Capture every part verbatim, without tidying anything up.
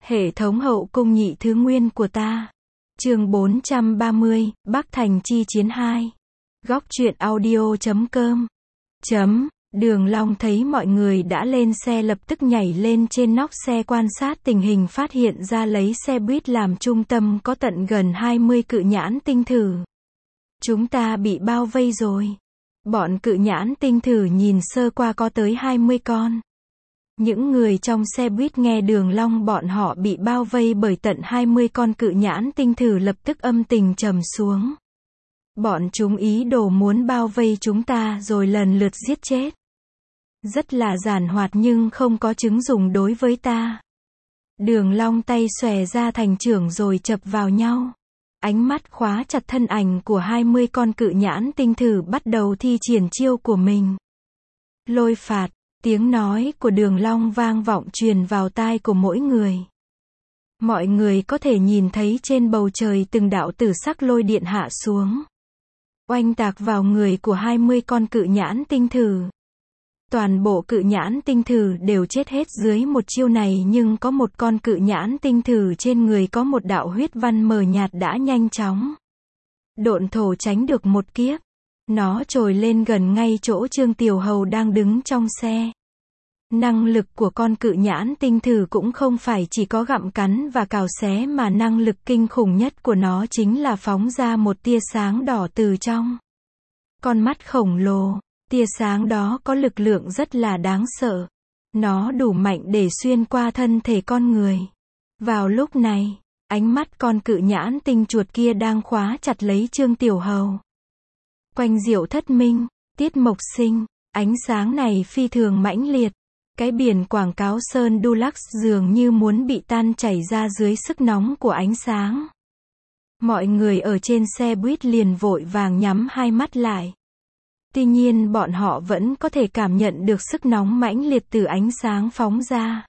Hệ thống hậu cung nhị thứ nguyên của ta. Chương bốn trăm ba mươi, Bắc Thành chi chiến hai. Góc truyện audio chấm com. Chấm. Đường Long thấy mọi người đã lên xe lập tức nhảy lên trên nóc xe quan sát tình hình, phát hiện ra lấy xe buýt làm trung tâm có tận gần hai mươi cự nhãn tinh thử. Chúng ta bị bao vây rồi. Bọn cự nhãn tinh thử nhìn sơ qua có tới hai mươi con. Những người trong xe buýt nghe Đường Long bọn họ bị bao vây bởi tận hai mươi con cự nhãn tinh thử lập tức âm tình trầm xuống. Bọn chúng ý đồ muốn bao vây chúng ta rồi lần lượt giết chết. Rất là giản hoạt nhưng không có chứng dùng đối với ta. Đường Long tay xòe ra thành chưởng rồi chập vào nhau. Ánh mắt khóa chặt thân ảnh của hai mươi con cự nhãn tinh thử bắt đầu thi triển chiêu của mình. Lôi phạt. Tiếng nói của Đường Long vang vọng truyền vào tai của mỗi người. Mọi người có thể nhìn thấy trên bầu trời từng đạo tử sắc lôi điện hạ xuống, oanh tạc vào người của hai mươi con cự nhãn tinh thử. Toàn bộ cự nhãn tinh thử đều chết hết dưới một chiêu này, nhưng có một con cự nhãn tinh thử trên người có một đạo huyết văn mờ nhạt đã nhanh chóng độn thổ tránh được một kiếp. Nó trồi lên gần ngay chỗ Trương Tiểu Hầu đang đứng trong xe. Năng lực của con cự nhãn tinh thử cũng không phải chỉ có gặm cắn và cào xé, mà năng lực kinh khủng nhất của nó chính là phóng ra một tia sáng đỏ từ trong con mắt khổng lồ. Tia sáng đó có lực lượng rất là đáng sợ. Nó đủ mạnh để xuyên qua thân thể con người. Vào lúc này, ánh mắt con cự nhãn tinh chuột kia đang khóa chặt lấy Trương Tiểu Hầu. Quanh Diệu Thất Minh, Tiết Mộc Sinh, ánh sáng này phi thường mãnh liệt. Cái biển quảng cáo Sơn Dulux dường như muốn bị tan chảy ra dưới sức nóng của ánh sáng. Mọi người ở trên xe buýt liền vội vàng nhắm hai mắt lại. Tuy nhiên bọn họ vẫn có thể cảm nhận được sức nóng mãnh liệt từ ánh sáng phóng ra.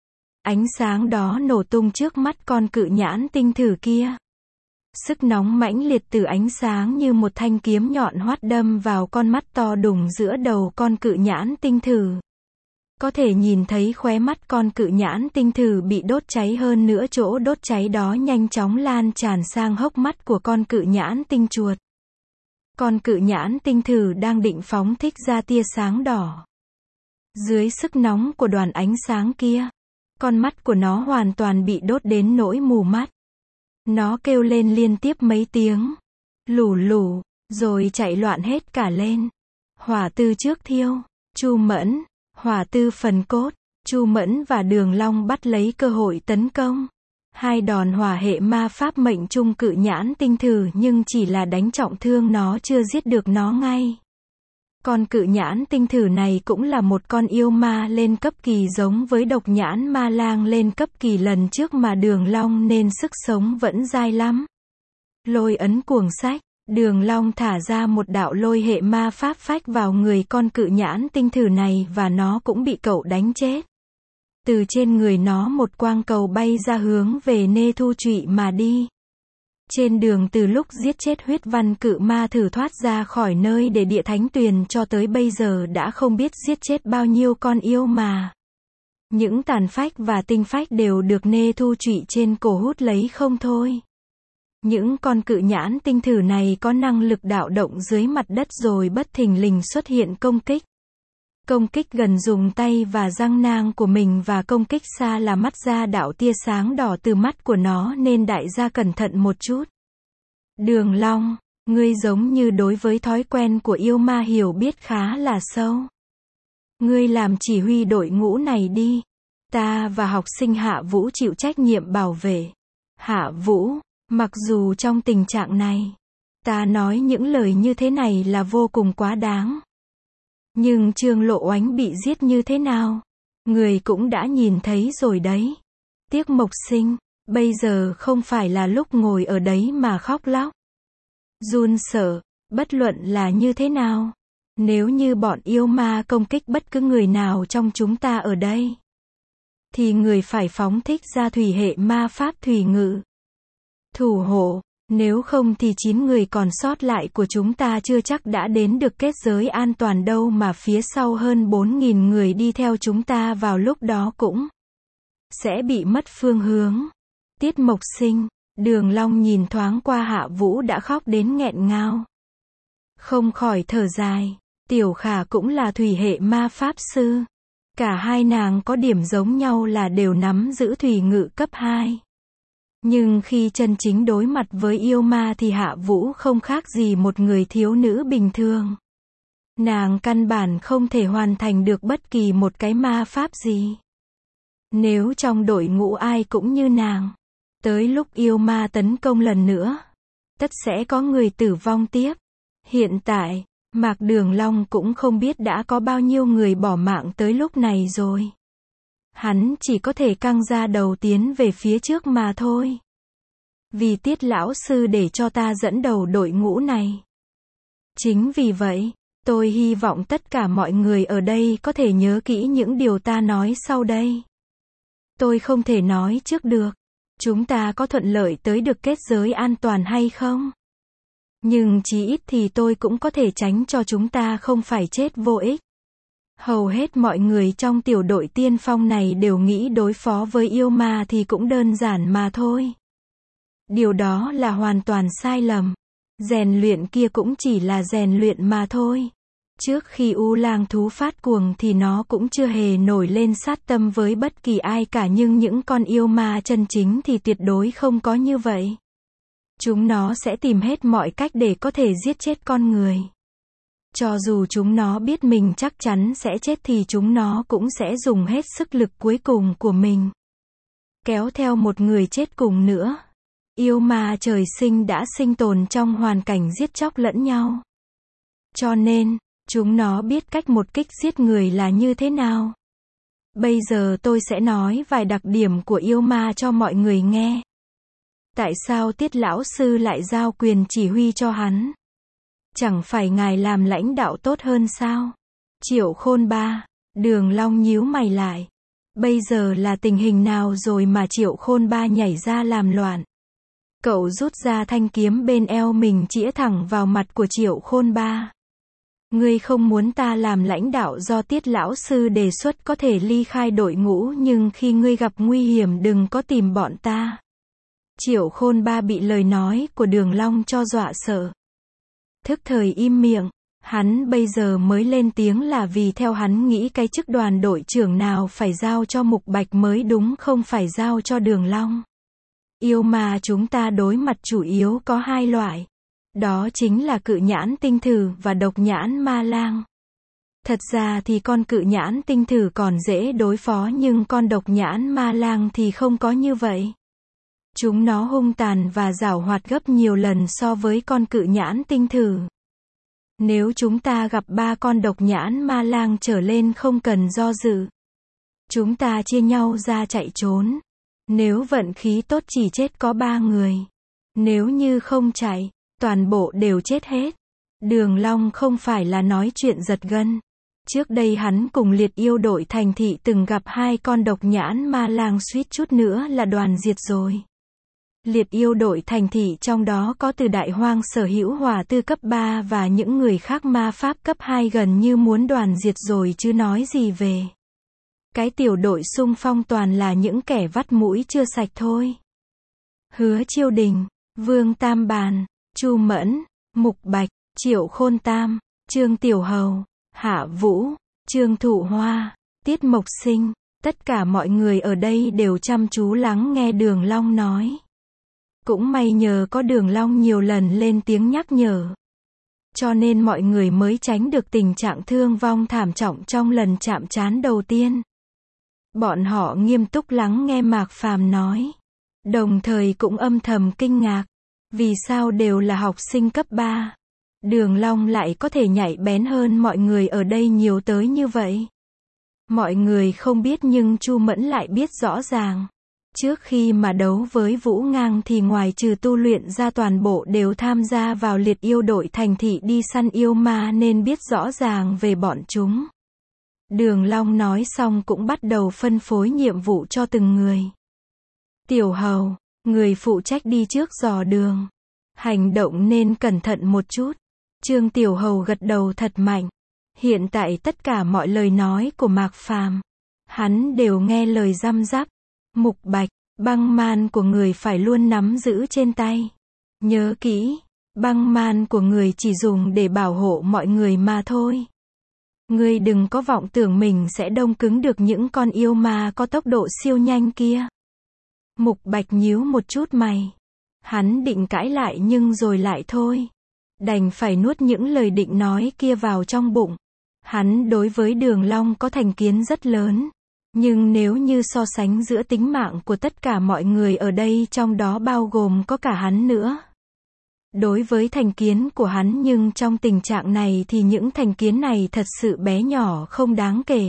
Ánh sáng đó nổ tung trước mắt con cự nhãn tinh thử kia. Sức nóng mãnh liệt từ ánh sáng như một thanh kiếm nhọn hoắt đâm vào con mắt to đùng giữa đầu con cự nhãn tinh thử. Có thể nhìn thấy khóe mắt con cự nhãn tinh thử bị đốt cháy, hơn nữa chỗ đốt cháy đó nhanh chóng lan tràn sang hốc mắt của con cự nhãn tinh chuột. Con cự nhãn tinh thử đang định phóng thích ra tia sáng đỏ. Dưới sức nóng của đoàn ánh sáng kia, con mắt của nó hoàn toàn bị đốt đến nỗi mù mắt. Nó kêu lên liên tiếp mấy tiếng lù lù, rồi chạy loạn hết cả lên. Hỏa tư trước thiêu, Chu Mẫn. Hỏa tư phần cốt, Chu Mẫn và Đường Long bắt lấy cơ hội tấn công. Hai đòn hỏa hệ ma pháp mệnh trung cự nhãn tinh thử, nhưng chỉ là đánh trọng thương nó, chưa giết được nó ngay. Con cự nhãn tinh thử này cũng là một con yêu ma lên cấp kỳ, giống với độc nhãn ma lang lên cấp kỳ lần trước mà Đường Long, nên sức sống vẫn dai lắm. Lôi ấn cuồng sách. Đường Long thả ra một đạo lôi hệ ma pháp phách vào người con cự nhãn tinh thử này và nó cũng bị cậu đánh chết. Từ trên người nó một quang cầu bay ra hướng về Nê Thu Trụy mà đi. Trên đường từ lúc giết chết huyết văn cự ma thử thoát ra khỏi nơi để địa thánh tuyền cho tới bây giờ đã không biết giết chết bao nhiêu con yêu mà. Những tàn phách và tinh phách đều được Nê Thu Trụy trên cổ hút lấy không thôi. Những con cự nhãn tinh thử này có năng lực đạo động dưới mặt đất rồi bất thình lình xuất hiện công kích. Công kích gần dùng tay và răng nang của mình, và công kích xa là mắt ra đạo tia sáng đỏ từ mắt của nó, nên đại gia cẩn thận một chút. Đường Long, ngươi giống như đối với thói quen của yêu ma hiểu biết khá là sâu. Ngươi làm chỉ huy đội ngũ này đi. Ta và học sinh Hạ Vũ chịu trách nhiệm bảo vệ. Hạ Vũ. Mặc dù trong tình trạng này, ta nói những lời như thế này là vô cùng quá đáng. Nhưng Trương Lộ Oánh bị giết như thế nào, người cũng đã nhìn thấy rồi đấy. Tiếc Mộc Sinh, bây giờ không phải là lúc ngồi ở đấy mà khóc lóc, run sợ, bất luận là như thế nào. Nếu như bọn yêu ma công kích bất cứ người nào trong chúng ta ở đây, thì người phải phóng thích ra thủy hệ ma pháp thủy ngự thủ hộ, nếu không thì chín người còn sót lại của chúng ta chưa chắc đã đến được kết giới an toàn đâu, mà phía sau hơn bốn nghìn người đi theo chúng ta vào lúc đó cũng sẽ bị mất phương hướng. Tiết Mộc Sinh, Đường Long nhìn thoáng qua Hạ Vũ đã khóc đến nghẹn ngào. Không khỏi thở dài, Tiểu Khả cũng là thủy hệ ma pháp sư. Cả hai nàng có điểm giống nhau là đều nắm giữ thủy ngự cấp hai. Nhưng khi chân chính đối mặt với yêu ma thì Hạ Vũ không khác gì một người thiếu nữ bình thường. Nàng căn bản không thể hoàn thành được bất kỳ một cái ma pháp gì. Nếu trong đội ngũ ai cũng như nàng, tới lúc yêu ma tấn công lần nữa, tất sẽ có người tử vong tiếp. Hiện tại, Mạc Đường Long cũng không biết đã có bao nhiêu người bỏ mạng tới lúc này rồi. Hắn chỉ có thể căng ra đầu tiến về phía trước mà thôi. Vì Tiết lão sư để cho ta dẫn đầu đội ngũ này. Chính vì vậy, tôi hy vọng tất cả mọi người ở đây có thể nhớ kỹ những điều ta nói sau đây. Tôi không thể nói trước được, chúng ta có thuận lợi tới được kết giới an toàn hay không. Nhưng chí ít thì tôi cũng có thể tránh cho chúng ta không phải chết vô ích. Hầu hết mọi người trong tiểu đội tiên phong này đều nghĩ đối phó với yêu ma thì cũng đơn giản mà thôi. Điều đó là hoàn toàn sai lầm. Rèn luyện kia cũng chỉ là rèn luyện mà thôi. Trước khi U Lang thú phát cuồng thì nó cũng chưa hề nổi lên sát tâm với bất kỳ ai cả, nhưng những con yêu ma chân chính thì tuyệt đối không có như vậy. Chúng nó sẽ tìm hết mọi cách để có thể giết chết con người. Cho dù chúng nó biết mình chắc chắn sẽ chết thì chúng nó cũng sẽ dùng hết sức lực cuối cùng của mình. Kéo theo một người chết cùng nữa. Yêu ma trời sinh đã sinh tồn trong hoàn cảnh giết chóc lẫn nhau. Cho nên, chúng nó biết cách một kích giết người là như thế nào. Bây giờ tôi sẽ nói vài đặc điểm của yêu ma cho mọi người nghe. Tại sao Tiết lão sư lại giao quyền chỉ huy cho hắn? Chẳng phải ngài làm lãnh đạo tốt hơn sao? Triệu Khôn Ba, Đường Long nhíu mày lại. Bây giờ là tình hình nào rồi mà Triệu Khôn Ba nhảy ra làm loạn? Cậu rút ra thanh kiếm bên eo mình chĩa thẳng vào mặt của Triệu Khôn Ba. Ngươi không muốn ta làm lãnh đạo do Tiết lão sư đề xuất có thể ly khai đội ngũ, nhưng khi ngươi gặp nguy hiểm đừng có tìm bọn ta. Triệu Khôn Ba bị lời nói của Đường Long cho dọa sợ. Thức thời im miệng, hắn bây giờ mới lên tiếng là vì theo hắn nghĩ cái chức đoàn đội trưởng nào phải giao cho Mục Bạch mới đúng, không phải giao cho Đường Long. Yêu mà chúng ta đối mặt chủ yếu có hai loại. Đó chính là cự nhãn tinh thử và độc nhãn ma lang. Thật ra thì con cự nhãn tinh thử còn dễ đối phó, nhưng con độc nhãn ma lang thì không có như vậy. Chúng nó hung tàn và giảo hoạt gấp nhiều lần so với con cự nhãn tinh thử. Nếu chúng ta gặp ba con độc nhãn ma lang trở lên không cần do dự. Chúng ta chia nhau ra chạy trốn. Nếu vận khí tốt chỉ chết có ba người. Nếu như không chạy, toàn bộ đều chết hết. Đường Long không phải là nói chuyện giật gân. Trước đây hắn cùng liệt yêu đội thành thị từng gặp hai con độc nhãn ma lang suýt chút nữa là đoàn diệt rồi. Liệt yêu đội thành thị trong đó có Từ Đại Hoang sở hữu hỏa tư cấp ba và những người khác ma pháp cấp hai gần như muốn đoàn diệt rồi chứ nói gì về. Cái tiểu đội xung phong toàn là những kẻ vắt mũi chưa sạch thôi. Hứa Chiêu Đình, Vương Tam Bàn, Chu Mẫn, Mục Bạch, Triệu Khôn Tam, Trương Tiểu Hầu, Hạ Vũ, Trương Thụ Hoa, Tiết Mộc Sinh, tất cả mọi người ở đây đều chăm chú lắng nghe Đường Long nói. Cũng may nhờ có Đường Long nhiều lần lên tiếng nhắc nhở, cho nên mọi người mới tránh được tình trạng thương vong thảm trọng trong lần chạm trán đầu tiên. Bọn họ nghiêm túc lắng nghe Mạc Phàm nói, đồng thời cũng âm thầm kinh ngạc, vì sao đều là học sinh cấp ba, Đường Long lại có thể nhạy bén hơn mọi người ở đây nhiều tới như vậy. Mọi người không biết nhưng Chu Mẫn lại biết rõ ràng. Trước khi mà đấu với Vũ Ngang thì ngoài trừ tu luyện ra toàn bộ đều tham gia vào liệt yêu đội thành thị đi săn yêu ma nên biết rõ ràng về bọn chúng. Đường Long nói xong cũng bắt đầu phân phối nhiệm vụ cho từng người. Tiểu Hầu, người phụ trách đi trước dò đường. Hành động nên cẩn thận một chút. Trương Tiểu Hầu gật đầu thật mạnh. Hiện tại tất cả mọi lời nói của Mạc Phàm, hắn đều nghe lời răm rắp. Mục Bạch, băng man của người phải luôn nắm giữ trên tay. Nhớ kỹ, băng man của người chỉ dùng để bảo hộ mọi người mà thôi. Ngươi đừng có vọng tưởng mình sẽ đông cứng được những con yêu ma có tốc độ siêu nhanh kia. Mục Bạch nhíu một chút mày. Hắn định cãi lại nhưng rồi lại thôi. Đành phải nuốt những lời định nói kia vào trong bụng. Hắn đối với Đường Long có thành kiến rất lớn. Nhưng nếu như so sánh giữa tính mạng của tất cả mọi người ở đây, trong đó bao gồm có cả hắn nữa. Đối với thành kiến của hắn, nhưng trong tình trạng này thì những thành kiến này thật sự bé nhỏ không đáng kể.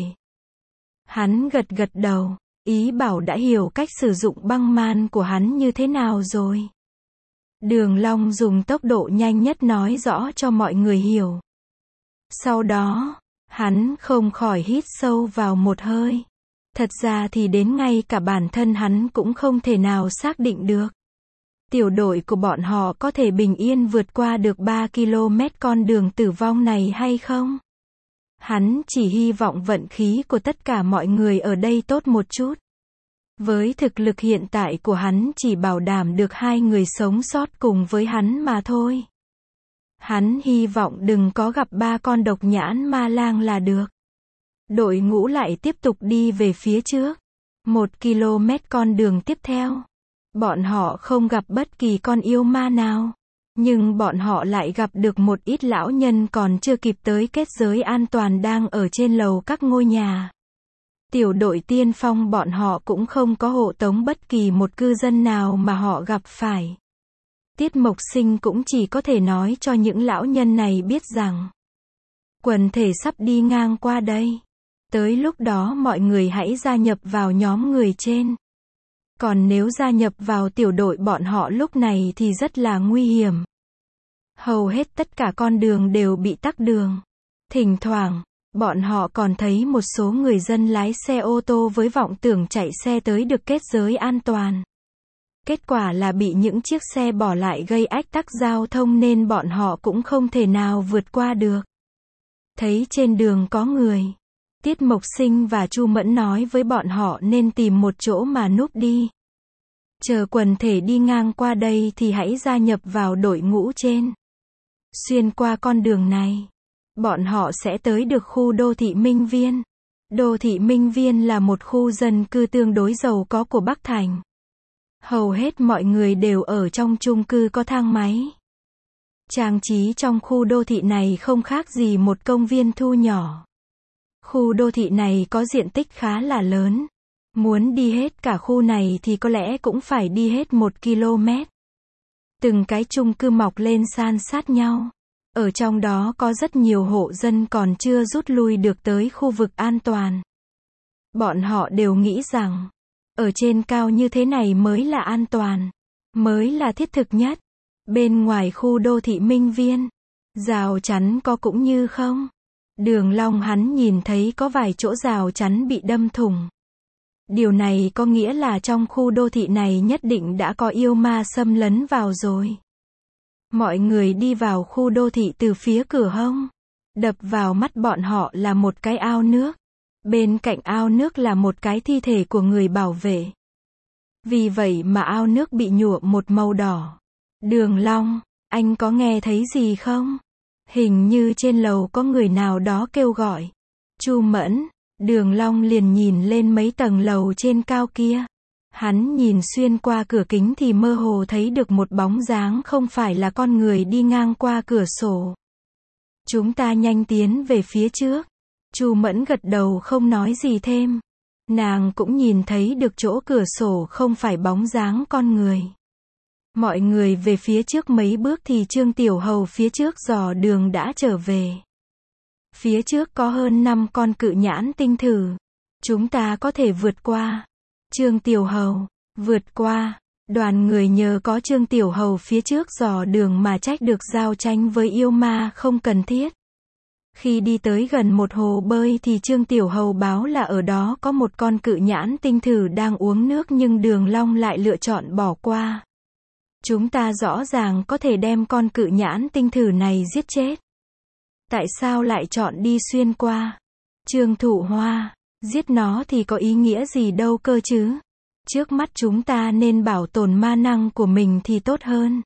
Hắn gật gật đầu, ý bảo đã hiểu cách sử dụng băng man của hắn như thế nào rồi. Đường Long dùng tốc độ nhanh nhất nói rõ cho mọi người hiểu. Sau đó, hắn không khỏi hít sâu vào một hơi. Thật ra thì đến ngay cả bản thân hắn cũng không thể nào xác định được. Tiểu đội của bọn họ có thể bình yên vượt qua được ba ki lô mét con đường tử vong này hay không? Hắn chỉ hy vọng vận khí của tất cả mọi người ở đây tốt một chút. Với thực lực hiện tại của hắn chỉ bảo đảm được hai người sống sót cùng với hắn mà thôi. Hắn hy vọng đừng có gặp ba con độc nhãn ma lang là được. Đội ngũ lại tiếp tục đi về phía trước. Một ki lô mét con đường tiếp theo. Bọn họ không gặp bất kỳ con yêu ma nào. Nhưng bọn họ lại gặp được một ít lão nhân còn chưa kịp tới kết giới an toàn đang ở trên lầu các ngôi nhà. Tiểu đội tiên phong bọn họ cũng không có hộ tống bất kỳ một cư dân nào mà họ gặp phải. Tiết Mộc Sinh cũng chỉ có thể nói cho những lão nhân này biết rằng quần thể sắp đi ngang qua đây. Tới lúc đó mọi người hãy gia nhập vào nhóm người trên. Còn nếu gia nhập vào tiểu đội bọn họ lúc này thì rất là nguy hiểm. Hầu hết tất cả con đường đều bị tắc đường. Thỉnh thoảng, bọn họ còn thấy một số người dân lái xe ô tô với vọng tưởng chạy xe tới được kết giới an toàn. Kết quả là bị những chiếc xe bỏ lại gây ách tắc giao thông nên bọn họ cũng không thể nào vượt qua được. Thấy trên đường có người, Tiết Mộc Sinh và Chu Mẫn nói với bọn họ nên tìm một chỗ mà núp đi. Chờ quần thể đi ngang qua đây thì hãy gia nhập vào đội ngũ trên. Xuyên qua con đường này, bọn họ sẽ tới được khu đô thị Minh Viên. Đô thị Minh Viên là một khu dân cư tương đối giàu có của Bắc Thành. Hầu hết mọi người đều ở trong chung cư có thang máy. Trang trí trong khu đô thị này không khác gì một công viên thu nhỏ. Khu đô thị này có diện tích khá là lớn. Muốn đi hết cả khu này thì có lẽ cũng phải đi hết một ki lô mét. Từng cái chung cư mọc lên san sát nhau. Ở trong đó có rất nhiều hộ dân còn chưa rút lui được tới khu vực an toàn. Bọn họ đều nghĩ rằng, ở trên cao như thế này mới là an toàn, mới là thiết thực nhất. Bên ngoài khu đô thị Minh Viên, rào chắn có cũng như không. Đường Long hắn nhìn thấy có vài chỗ rào chắn bị đâm thủng. Điều này có nghĩa là trong khu đô thị này nhất định đã có yêu ma xâm lấn vào rồi. Mọi người đi vào khu đô thị từ phía cửa hông. Đập vào mắt bọn họ là một cái ao nước. Bên cạnh ao nước là một cái thi thể của người bảo vệ. Vì vậy mà ao nước bị nhuộm một màu đỏ. Đường Long, anh có nghe thấy gì không? Hình như trên lầu có người nào đó kêu gọi. Chu Mẫn, Đường Long liền nhìn lên mấy tầng lầu trên cao kia. Hắn nhìn xuyên qua cửa kính thì mơ hồ thấy được một bóng dáng không phải là con người đi ngang qua cửa sổ. Chúng ta nhanh tiến về phía trước. Chu Mẫn gật đầu không nói gì thêm. Nàng cũng nhìn thấy được chỗ cửa sổ không phải bóng dáng con người. Mọi người về phía trước mấy bước thì Trương Tiểu Hầu phía trước dò đường đã trở về. Phía trước có hơn năm con cự nhãn tinh thử. Chúng ta có thể vượt qua. Trương Tiểu Hầu, vượt qua. Đoàn người nhờ có Trương Tiểu Hầu phía trước dò đường mà trách được giao tranh với yêu ma không cần thiết. Khi đi tới gần một hồ bơi thì Trương Tiểu Hầu báo là ở đó có một con cự nhãn tinh thử đang uống nước nhưng Đường Long lại lựa chọn bỏ qua. Chúng ta rõ ràng có thể đem con cự nhãn tinh thử này giết chết. Tại sao lại chọn đi xuyên qua? Trương Thụ Hoa, giết nó thì có ý nghĩa gì đâu cơ chứ? Trước mắt chúng ta nên bảo tồn ma năng của mình thì tốt hơn.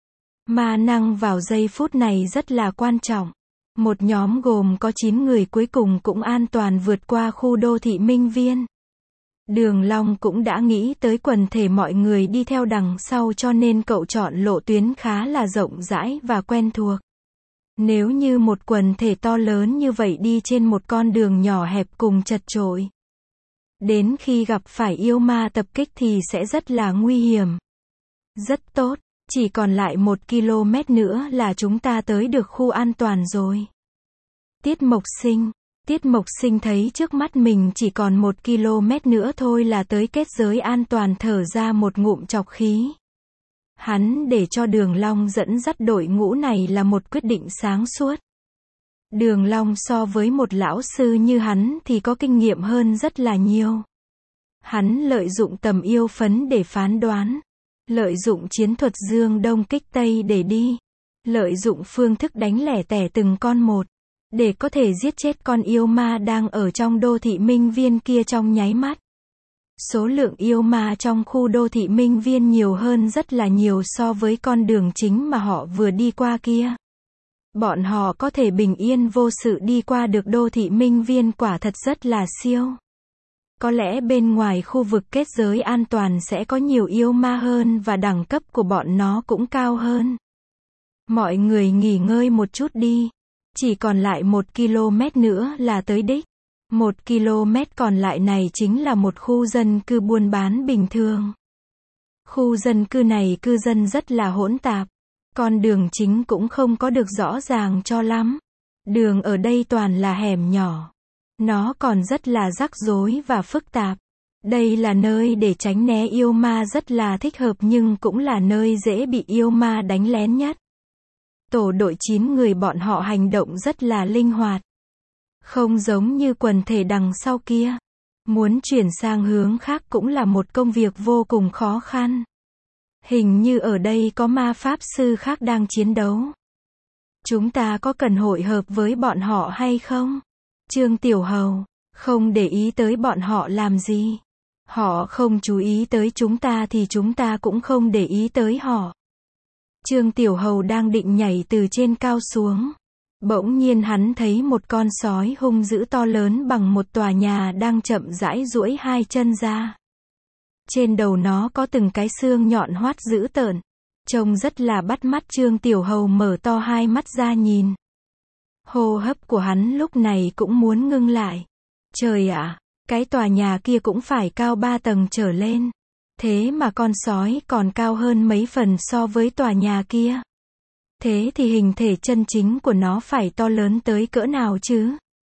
Ma năng vào giây phút này rất là quan trọng. Một nhóm gồm có chín người cuối cùng cũng an toàn vượt qua khu đô thị Minh Viên. Đường Long cũng đã nghĩ tới quần thể mọi người đi theo đằng sau cho nên cậu chọn lộ tuyến khá là rộng rãi và quen thuộc. Nếu như một quần thể to lớn như vậy đi trên một con đường nhỏ hẹp cùng chật chội, đến khi gặp phải yêu ma tập kích thì sẽ rất là nguy hiểm. Rất tốt, chỉ còn lại một ki lô mét nữa là chúng ta tới được khu an toàn rồi. Tiết Mộc Sinh, Tiết Mộc Sinh thấy trước mắt mình chỉ còn một ki lô mét nữa thôi là tới kết giới an toàn, thở ra một ngụm trọc khí. Hắn để cho Đường Long dẫn dắt đội ngũ này là một quyết định sáng suốt. Đường Long so với một lão sư như hắn thì có kinh nghiệm hơn rất là nhiều. Hắn lợi dụng tầm yêu phấn để phán đoán, lợi dụng chiến thuật dương đông kích tây để đi, lợi dụng phương thức đánh lẻ tẻ từng con một, để có thể giết chết con yêu ma đang ở trong đô thị Minh Viên kia trong nháy mắt. Số lượng yêu ma trong khu đô thị Minh Viên nhiều hơn rất là nhiều so với con đường chính mà họ vừa đi qua kia. Bọn họ có thể bình yên vô sự đi qua được đô thị Minh Viên quả thật rất là siêu. Có lẽ bên ngoài khu vực kết giới an toàn sẽ có nhiều yêu ma hơn và đẳng cấp của bọn nó cũng cao hơn. Mọi người nghỉ ngơi một chút đi. Chỉ còn lại một ki lô mét nữa là tới đích. Một ki lô mét còn lại này chính là một khu dân cư buôn bán bình thường. Khu dân cư này cư dân rất là hỗn tạp. Con đường chính cũng không có được rõ ràng cho lắm. Đường ở đây toàn là hẻm nhỏ. Nó còn rất là rắc rối và phức tạp. Đây là nơi để tránh né yêu ma rất là thích hợp nhưng cũng là nơi dễ bị yêu ma đánh lén nhất. Tổ đội chín người bọn họ hành động rất là linh hoạt. Không giống như quần thể đằng sau kia. Muốn chuyển sang hướng khác cũng là một công việc vô cùng khó khăn. Hình như ở đây có ma pháp sư khác đang chiến đấu. Chúng ta có cần hội hợp với bọn họ hay không? Trương Tiểu Hầu, không để ý tới bọn họ làm gì. Họ không chú ý tới chúng ta thì chúng ta cũng không để ý tới họ. Trương Tiểu Hầu đang định nhảy từ trên cao xuống. Bỗng nhiên hắn thấy một con sói hung dữ to lớn bằng một tòa nhà đang chậm rãi duỗi hai chân ra. Trên đầu nó có từng cái xương nhọn hoắt dữ tợn. Trông rất là bắt mắt. Trương Tiểu Hầu mở to hai mắt ra nhìn. Hô hấp của hắn lúc này cũng muốn ngưng lại. Trời ạ, cái tòa nhà kia cũng phải cao ba tầng trở lên. Thế mà con sói còn cao hơn mấy phần so với tòa nhà kia. Thế thì hình thể chân chính của nó phải to lớn tới cỡ nào chứ?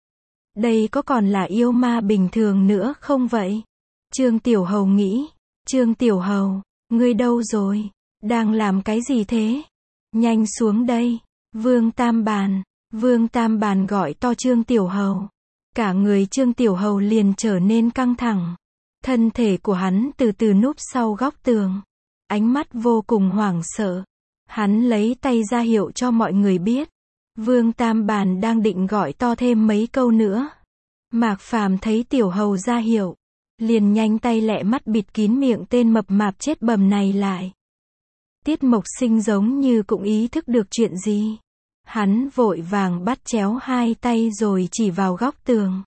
Đây có còn là yêu ma bình thường nữa không vậy? Trương Tiểu Hầu nghĩ. Trương Tiểu Hầu, ngươi đâu rồi? Đang làm cái gì thế? Nhanh xuống đây. Vương Tam Bàn. Vương Tam Bàn gọi to Trương Tiểu Hầu. Cả người Trương Tiểu Hầu liền trở nên căng thẳng. Thân thể của hắn từ từ núp sau góc tường. Ánh mắt vô cùng hoảng sợ. Hắn lấy tay ra hiệu cho mọi người biết. Vương Tam Bàn đang định gọi to thêm mấy câu nữa. Mạc Phàm thấy Tiểu Hầu ra hiệu. Liền nhanh tay lẹ mắt bịt kín miệng tên mập mạp chết bầm này lại. Tiết Mộc Sinh giống như cũng ý thức được chuyện gì. Hắn vội vàng bắt chéo hai tay rồi chỉ vào góc tường.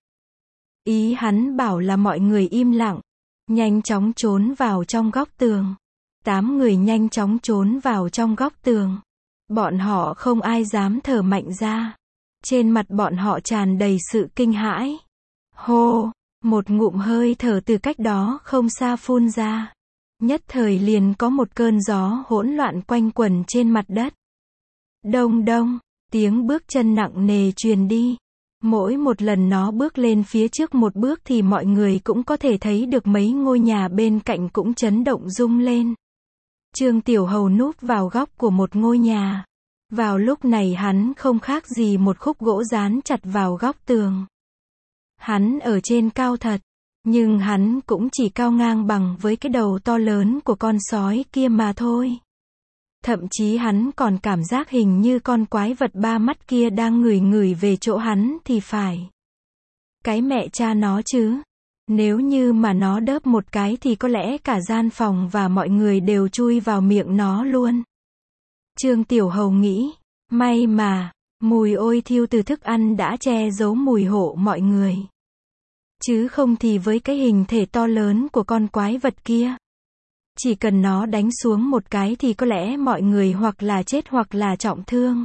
Ý hắn bảo là mọi người im lặng. Nhanh chóng trốn vào trong góc tường. Tám người nhanh chóng trốn vào trong góc tường. Bọn họ không ai dám thở mạnh ra. Trên mặt bọn họ tràn đầy sự kinh hãi. Hô, một ngụm hơi thở từ cách đó không xa phun ra. Nhất thời liền có một cơn gió hỗn loạn quanh quẩn trên mặt đất. Đông đông, tiếng bước chân nặng nề truyền đi. Mỗi một lần nó bước lên phía trước một bước thì mọi người cũng có thể thấy được mấy ngôi nhà bên cạnh cũng chấn động rung lên. Trương Tiểu Hầu núp vào góc của một ngôi nhà. Vào lúc này hắn không khác gì một khúc gỗ dán chặt vào góc tường. Hắn ở trên cao thật, nhưng hắn cũng chỉ cao ngang bằng với cái đầu to lớn của con sói kia mà thôi. Thậm chí hắn còn cảm giác hình như con quái vật ba mắt kia đang ngửi ngửi về chỗ hắn thì phải. Cái mẹ cha nó chứ. Nếu như mà nó đớp một cái thì có lẽ cả gian phòng và mọi người đều chui vào miệng nó luôn. Trương Tiểu Hầu nghĩ, may mà, mùi ôi thiêu từ thức ăn đã che giấu mùi hộ mọi người. Chứ không thì với cái hình thể to lớn của con quái vật kia, chỉ cần nó đánh xuống một cái thì có lẽ mọi người hoặc là chết hoặc là trọng thương.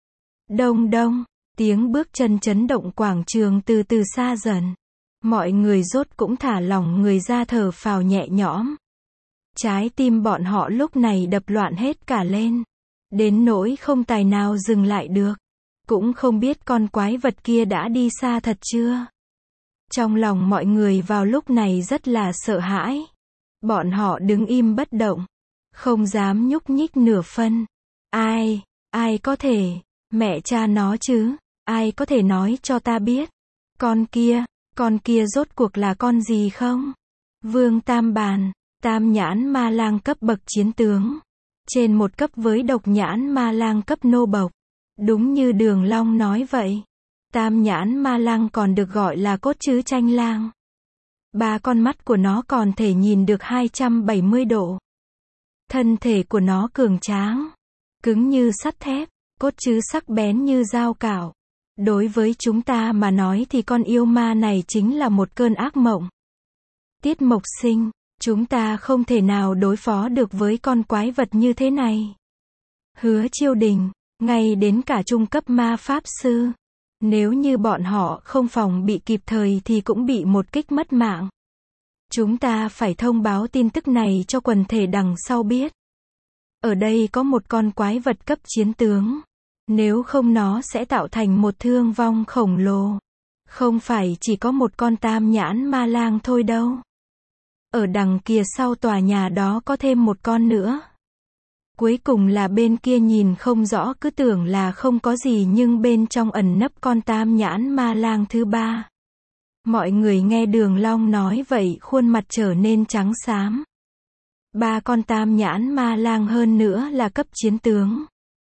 Đông đông, tiếng bước chân chấn động quảng trường từ từ xa dần. Mọi người rốt cũng thả lỏng người ra thở phào nhẹ nhõm. Trái tim bọn họ lúc này đập loạn hết cả lên. Đến nỗi không tài nào dừng lại được. Cũng không biết con quái vật kia đã đi xa thật chưa. Trong lòng mọi người vào lúc này rất là sợ hãi. Bọn họ đứng im bất động. Không dám nhúc nhích nửa phân. Ai, ai có thể, mẹ cha nó chứ, ai có thể nói cho ta biết. Con kia, con kia rốt cuộc là con gì không? Vương Tam Bàn, Tam Nhãn Ma Lang cấp bậc chiến tướng. Trên một cấp với Độc Nhãn Ma Lang cấp nô bộc. Đúng như Đường Long nói vậy. Tam Nhãn Ma Lang còn được gọi là cốt chứ tranh lang. Ba con mắt của nó còn thể nhìn được hai trăm bảy mươi độ. Thân thể của nó cường tráng, cứng như sắt thép, cốt chứ sắc bén như dao cạo. Đối với chúng ta mà nói thì con yêu ma này chính là một cơn ác mộng. Tiết Mộc Sinh, chúng ta không thể nào đối phó được với con quái vật như thế này. Hứa Chiêu Đình, ngay đến cả trung cấp ma pháp sư. Nếu như bọn họ không phòng bị kịp thời thì cũng bị một kích mất mạng. Chúng ta phải thông báo tin tức này cho quần thể đằng sau biết. Ở đây có một con quái vật cấp chiến tướng. Nếu không nó sẽ tạo thành một thương vong khổng lồ. Không phải chỉ có một con Tam Nhãn Ma Lang thôi đâu. Ở đằng kia sau tòa nhà đó có thêm một con nữa. Cuối cùng là bên kia nhìn không rõ cứ tưởng là không có gì nhưng bên trong ẩn nấp con Tam Nhãn Ma Lang thứ ba. Mọi người nghe Đường Long nói vậy khuôn mặt trở nên trắng xám. Ba con Tam Nhãn Ma Lang hơn nữa là cấp chiến tướng.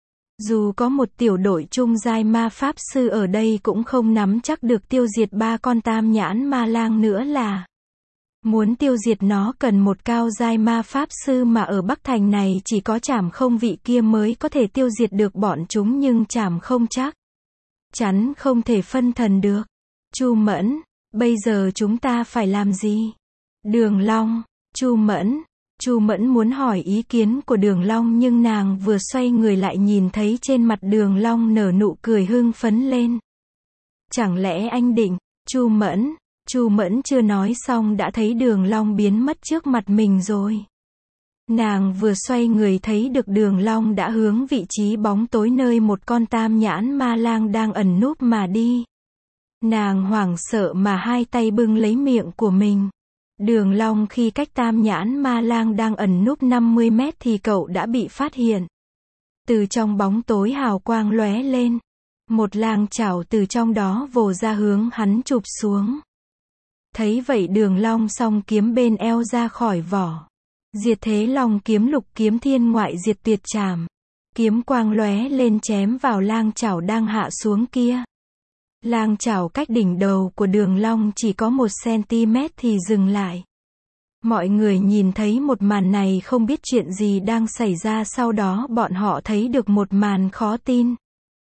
Dù có một tiểu đội trung giai ma pháp sư ở đây cũng không nắm chắc được tiêu diệt ba con Tam Nhãn Ma Lang nữa là. Muốn tiêu diệt nó cần một cao giai ma pháp sư mà ở Bắc Thành này chỉ có Trảm Không vị kia mới có thể tiêu diệt được bọn chúng nhưng Trảm Không chắc chắn không thể phân thần được. Chu Mẫn, bây giờ chúng ta phải làm gì? Đường Long, Chu Mẫn, Chu Mẫn muốn hỏi ý kiến của Đường Long nhưng nàng vừa xoay người lại nhìn thấy trên mặt Đường Long nở nụ cười hưng phấn lên. Chẳng lẽ anh định, Chu Mẫn, Chu Mẫn chưa nói xong đã thấy Đường Long biến mất trước mặt mình rồi. Nàng vừa xoay người thấy được Đường Long đã hướng vị trí bóng tối nơi một con Tam Nhãn Ma Lang đang ẩn núp mà đi. Nàng hoảng sợ mà hai tay bưng lấy miệng của mình. Đường Long khi cách Tam Nhãn Ma Lang đang ẩn núp năm mươi mét thì cậu đã bị phát hiện. Từ trong bóng tối hào quang lóe lên. Một lang chảo từ trong đó vồ ra hướng hắn chụp xuống. Thấy vậy Đường Long song kiếm bên eo ra khỏi vỏ. Diệt Thế Long kiếm lục kiếm thiên ngoại diệt tuyệt trảm. Kiếm quang lóe lên chém vào lang chảo đang hạ xuống kia. Lang chảo cách đỉnh đầu của Đường Long chỉ có một xăng-ti-mét thì dừng lại. Mọi người nhìn thấy một màn này không biết chuyện gì đang xảy ra, sau đó bọn họ thấy được một màn khó tin.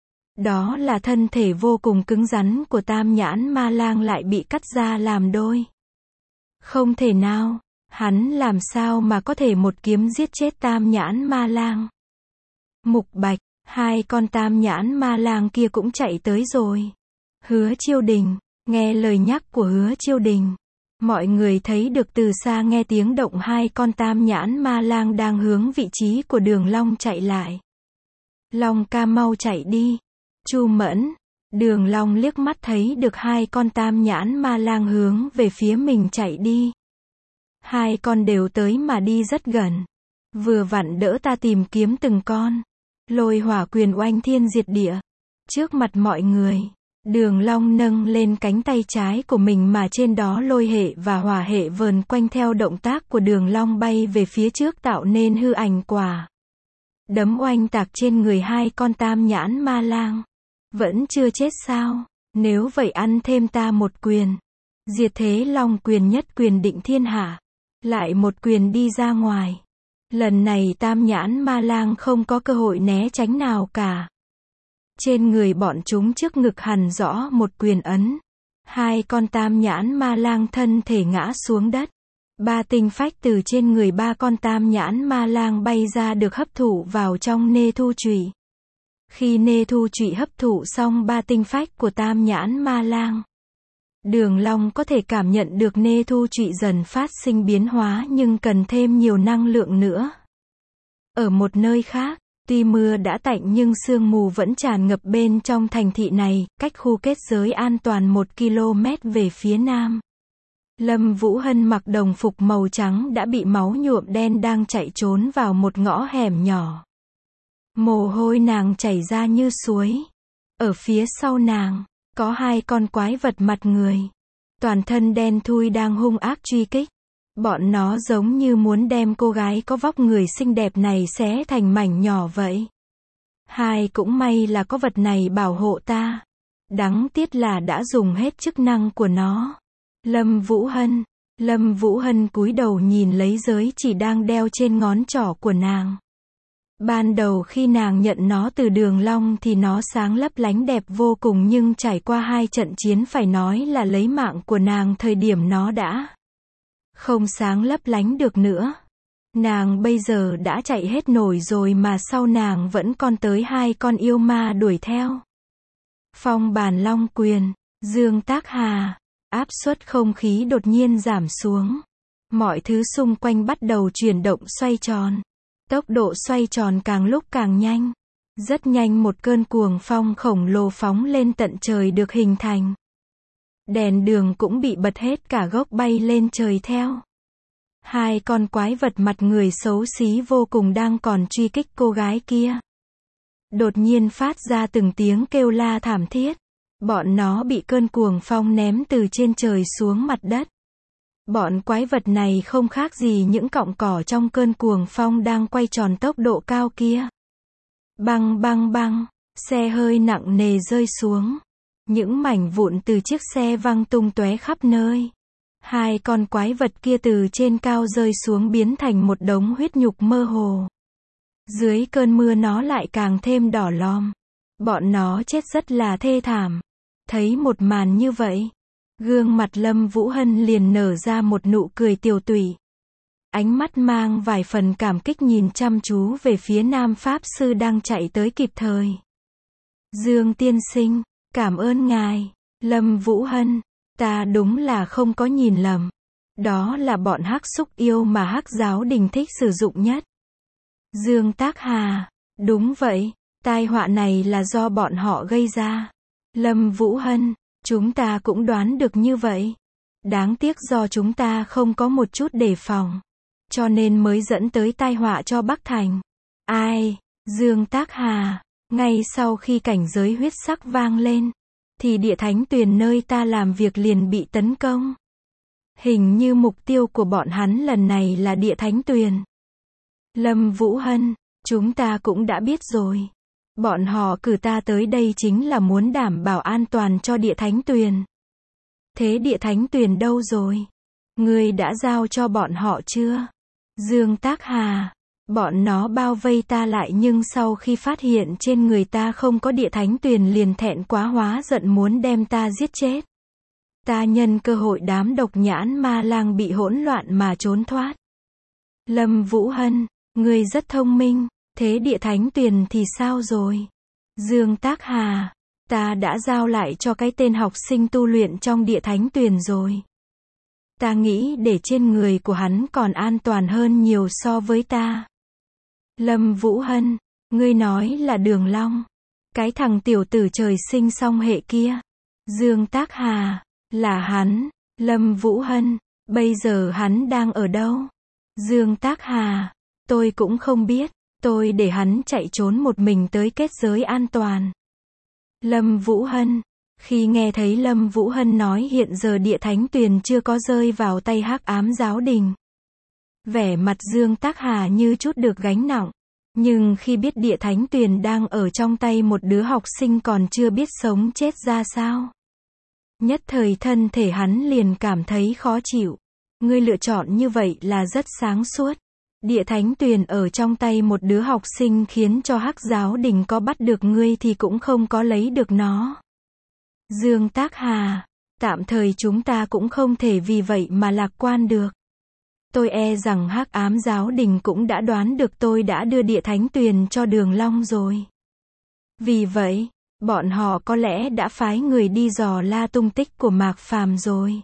Đó là thân thể vô cùng cứng rắn của Tam Nhãn Ma Lang lại bị cắt ra làm đôi. Không thể nào, hắn làm sao mà có thể một kiếm giết chết Tam Nhãn Ma Lang. Mục Bạch, hai con Tam Nhãn Ma Lang kia cũng chạy tới rồi. Hứa Chiêu Đình, nghe lời nhắc của Hứa Chiêu Đình. Mọi người thấy được từ xa nghe tiếng động hai con Tam Nhãn Ma Lang đang hướng vị trí của Đường Long chạy lại. Long ca mau chạy đi. Chu Mẫn, Đường Long liếc mắt thấy được hai con Tam Nhãn Ma Lang hướng về phía mình chạy đi. Hai con đều tới mà đi rất gần. Vừa vặn đỡ ta tìm kiếm từng con. Lôi hỏa quyền oanh thiên diệt địa. Trước mặt mọi người, Đường Long nâng lên cánh tay trái của mình mà trên đó lôi hệ và hỏa hệ vờn quanh theo động tác của Đường Long bay về phía trước tạo nên hư ảnh quả. Đấm oanh tạc trên người hai con Tam Nhãn Ma Lang. Vẫn chưa chết sao? Nếu vậy ăn thêm ta một quyền. Diệt thế long quyền nhất quyền định thiên hạ. Lại một quyền đi ra ngoài. Lần này tam nhãn ma lang không có cơ hội né tránh nào cả. Trên người bọn chúng trước ngực hằn rõ một quyền ấn. Hai con tam nhãn ma lang thân thể ngã xuống đất. Ba tinh phách từ trên người ba con tam nhãn ma lang bay ra được hấp thụ vào trong nê thu chủy. Khi nê thu chủy hấp thụ xong ba tinh phách của tam nhãn ma lang, Đường Long có thể cảm nhận được nê thu chủy dần phát sinh biến hóa nhưng cần thêm nhiều năng lượng nữa. Ở một nơi khác, tuy mưa đã tạnh nhưng sương mù vẫn tràn ngập bên trong thành thị này, cách khu kết giới an toàn một ki lô mét về phía nam. Lâm Vũ Hân mặc đồng phục màu trắng đã bị máu nhuộm đen đang chạy trốn vào một ngõ hẻm nhỏ. Mồ hôi nàng chảy ra như suối. Ở phía sau nàng, có hai con quái vật mặt người. Toàn thân đen thui đang hung ác truy kích. Bọn nó giống như muốn đem cô gái có vóc người xinh đẹp này xé thành mảnh nhỏ vậy. Hai cũng may là có vật này bảo hộ ta. Đáng tiếc là đã dùng hết chức năng của nó. Lâm Vũ Hân. Lâm Vũ Hân cúi đầu nhìn lấy giới chỉ đang đeo trên ngón trỏ của nàng. Ban đầu khi nàng nhận nó từ Đường Long thì nó sáng lấp lánh đẹp vô cùng nhưng trải qua hai trận chiến phải nói là lấy mạng của nàng thời điểm nó đã không sáng lấp lánh được nữa. Nàng bây giờ đã chạy hết nổi rồi mà sau nàng vẫn còn tới hai con yêu ma đuổi theo. Phong Bản Long quyền, Dương Tác Hà. Áp suất không khí đột nhiên giảm xuống. Mọi thứ xung quanh bắt đầu chuyển động xoay tròn. Tốc độ xoay tròn càng lúc càng nhanh. Rất nhanh một cơn cuồng phong khổng lồ phóng lên tận trời được hình thành. Đèn đường cũng bị bật hết cả gốc bay lên trời theo. Hai con quái vật mặt người xấu xí vô cùng đang còn truy kích cô gái kia. Đột nhiên phát ra từng tiếng kêu la thảm thiết. Bọn nó bị cơn cuồng phong ném từ trên trời xuống mặt đất. Bọn quái vật này không khác gì những cọng cỏ trong cơn cuồng phong đang quay tròn tốc độ cao kia. Băng băng băng, xe hơi nặng nề rơi xuống. Những mảnh vụn từ chiếc xe văng tung tóe khắp nơi. Hai con quái vật kia từ trên cao rơi xuống biến thành một đống huyết nhục mơ hồ. Dưới cơn mưa nó lại càng thêm đỏ lòm. Bọn nó chết rất là thê thảm. Thấy một màn như vậy, gương mặt Lâm Vũ Hân liền nở ra một nụ cười tiều tụy. Ánh mắt mang vài phần cảm kích nhìn chăm chú về phía nam pháp sư đang chạy tới kịp thời. Dương tiên sinh, cảm ơn ngài. Lâm Vũ Hân, ta đúng là không có nhìn lầm. Đó là bọn hắc xúc yêu mà hắc giáo đình thích sử dụng nhất. Dương Tác Hà, đúng vậy, tai họa này là do bọn họ gây ra. Lâm Vũ Hân, chúng ta cũng đoán được như vậy. Đáng tiếc do chúng ta không có một chút đề phòng, cho nên mới dẫn tới tai họa cho Bắc Thành. Ai? Dương Tác Hà, ngay sau khi cảnh giới huyết sắc vang lên, thì địa thánh tuyền nơi ta làm việc liền bị tấn công. Hình như mục tiêu của bọn hắn lần này là địa thánh tuyền. Lâm Vũ Hân, chúng ta cũng đã biết rồi. Bọn họ cử ta tới đây chính là muốn đảm bảo an toàn cho địa thánh tuyền. Thế địa thánh tuyền đâu rồi? Ngươi đã giao cho bọn họ chưa? Dương Tác Hà, bọn nó bao vây ta lại nhưng sau khi phát hiện trên người ta không có địa thánh tuyền liền thẹn quá hóa giận muốn đem ta giết chết. Ta nhân cơ hội đám độc nhãn ma lang bị hỗn loạn mà trốn thoát. Lâm Vũ Hân, ngươi rất thông minh. Thế địa thánh tuyền thì sao rồi? Dương Tác Hà, ta đã giao lại cho cái tên học sinh tu luyện trong địa thánh tuyền rồi. Ta nghĩ để trên người của hắn còn an toàn hơn nhiều so với ta. Lâm Vũ Hân, ngươi nói là Đường Long. Cái thằng tiểu tử trời sinh song hệ kia. Dương Tác Hà, là hắn. Lâm Vũ Hân, bây giờ hắn đang ở đâu? Dương Tác Hà, tôi cũng không biết. Tôi để hắn chạy trốn một mình tới kết giới an toàn. Lâm Vũ Hân, khi nghe thấy Lâm Vũ Hân nói hiện giờ địa thánh tuyền chưa có rơi vào tay hắc ám giáo đình. Vẻ mặt Dương Tác Hà như chút được gánh nặng. Nhưng khi biết địa thánh tuyền đang ở trong tay một đứa học sinh còn chưa biết sống chết ra sao. Nhất thời thân thể hắn liền cảm thấy khó chịu. Ngươi lựa chọn như vậy là rất sáng suốt. Địa thánh tuyền ở trong tay một đứa học sinh khiến cho Hắc giáo đình có bắt được ngươi thì cũng không có lấy được nó. Dương Tác Hà, tạm thời chúng ta cũng không thể vì vậy mà lạc quan được. Tôi e rằng Hắc ám giáo đình cũng đã đoán được tôi đã đưa địa thánh tuyền cho Đường Long rồi. Vì vậy, bọn họ có lẽ đã phái người đi dò la tung tích của Mạc Phàm rồi.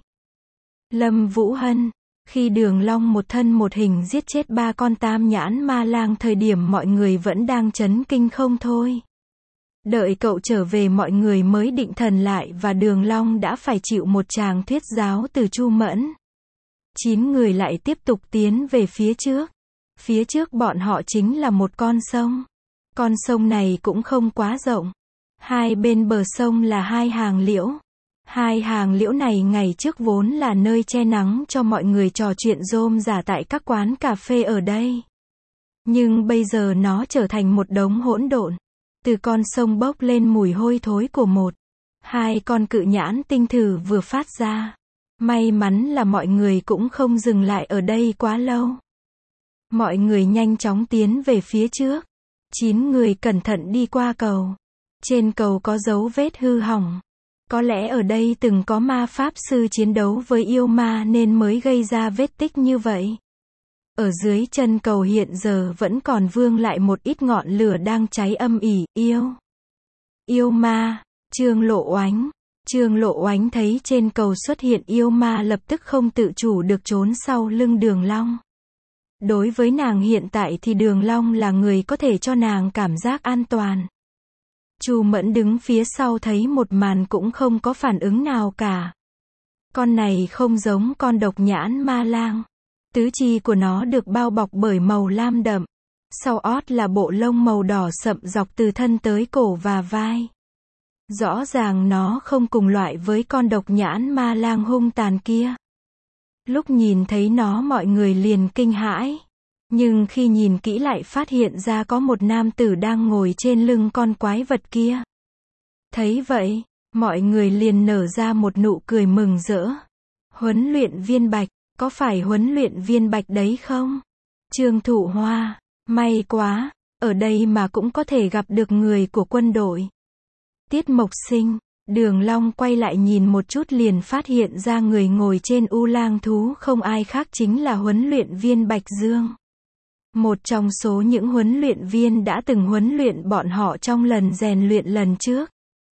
Lâm Vũ Hân, khi Đường Long một thân một hình giết chết ba con tam nhãn ma lang thời điểm mọi người vẫn đang chấn kinh không thôi. Đợi cậu trở về mọi người mới định thần lại và Đường Long đã phải chịu một tràng thuyết giáo từ Chu Mẫn. Chín người lại tiếp tục tiến về phía trước. Phía trước bọn họ chính là một con sông. Con sông này cũng không quá rộng. Hai bên bờ sông là hai hàng liễu. Hai hàng liễu này ngày trước vốn là nơi che nắng cho mọi người trò chuyện rôm rả tại các quán cà phê ở đây. Nhưng bây giờ nó trở thành một đống hỗn độn. Từ con sông bốc lên mùi hôi thối của một, hai con cự nhãn tinh thử vừa phát ra. May mắn là mọi người cũng không dừng lại ở đây quá lâu. Mọi người nhanh chóng tiến về phía trước. Chín người cẩn thận đi qua cầu. Trên cầu có dấu vết hư hỏng. Có lẽ ở đây từng có ma pháp sư chiến đấu với yêu ma nên mới gây ra vết tích như vậy. Ở dưới chân cầu hiện giờ vẫn còn vương lại một ít ngọn lửa đang cháy âm ỉ, yêu. Yêu ma, Trương Lộ Oánh. Trương Lộ Oánh thấy trên cầu xuất hiện yêu ma lập tức không tự chủ được trốn sau lưng Đường Long. Đối với nàng hiện tại thì Đường Long là người có thể cho nàng cảm giác an toàn. Chu Mẫn đứng phía sau thấy một màn cũng không có phản ứng nào cả. Con này không giống con độc nhãn ma lang. Tứ chi của nó được bao bọc bởi màu lam đậm. Sau ót là bộ lông màu đỏ sậm dọc từ thân tới cổ và vai. Rõ ràng nó không cùng loại với con độc nhãn ma lang hung tàn kia. Lúc nhìn thấy nó mọi người liền kinh hãi. Nhưng khi nhìn kỹ lại phát hiện ra có một nam tử đang ngồi trên lưng con quái vật kia. Thấy vậy, mọi người liền nở ra một nụ cười mừng rỡ. Huấn luyện viên Bạch, có phải huấn luyện viên Bạch đấy không? Trương Thụ Hoa, may quá, ở đây mà cũng có thể gặp được người của quân đội. Tiết Mộc Sinh, Đường Long quay lại nhìn một chút liền phát hiện ra người ngồi trên U Lang thú không ai khác chính là huấn luyện viên Bạch Dương. Một trong số những huấn luyện viên đã từng huấn luyện bọn họ trong lần rèn luyện lần trước.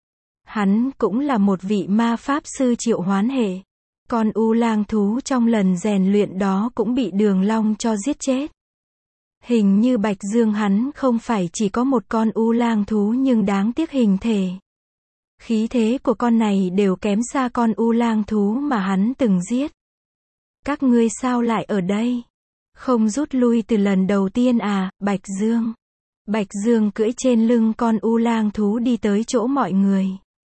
Hắn cũng là một vị ma pháp sư triệu hoán hệ. Con U Lang thú trong lần rèn luyện đó cũng bị Đường Long cho giết chết. Hình như Bạch Dương hắn không phải chỉ có một con U Lang thú nhưng đáng tiếc hình thể. Khí thế của con này đều kém xa con U Lang thú mà hắn từng giết. Các ngươi sao lại ở đây? Không rút lui từ lần đầu tiên à, Bạch Dương. Bạch Dương cưỡi trên lưng con U Lang thú đi tới chỗ mọi người.